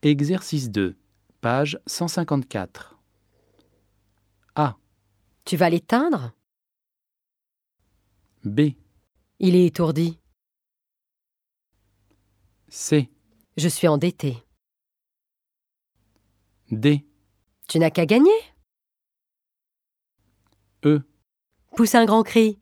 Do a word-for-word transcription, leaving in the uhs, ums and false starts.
Exercice deux, page cent cinquante-quatre. A. Tu vas l'éteindre? B. Il est étourdi. C. Je suis endetté. D. Tu n'as qu'à gagner. E. Pousse un grand cri.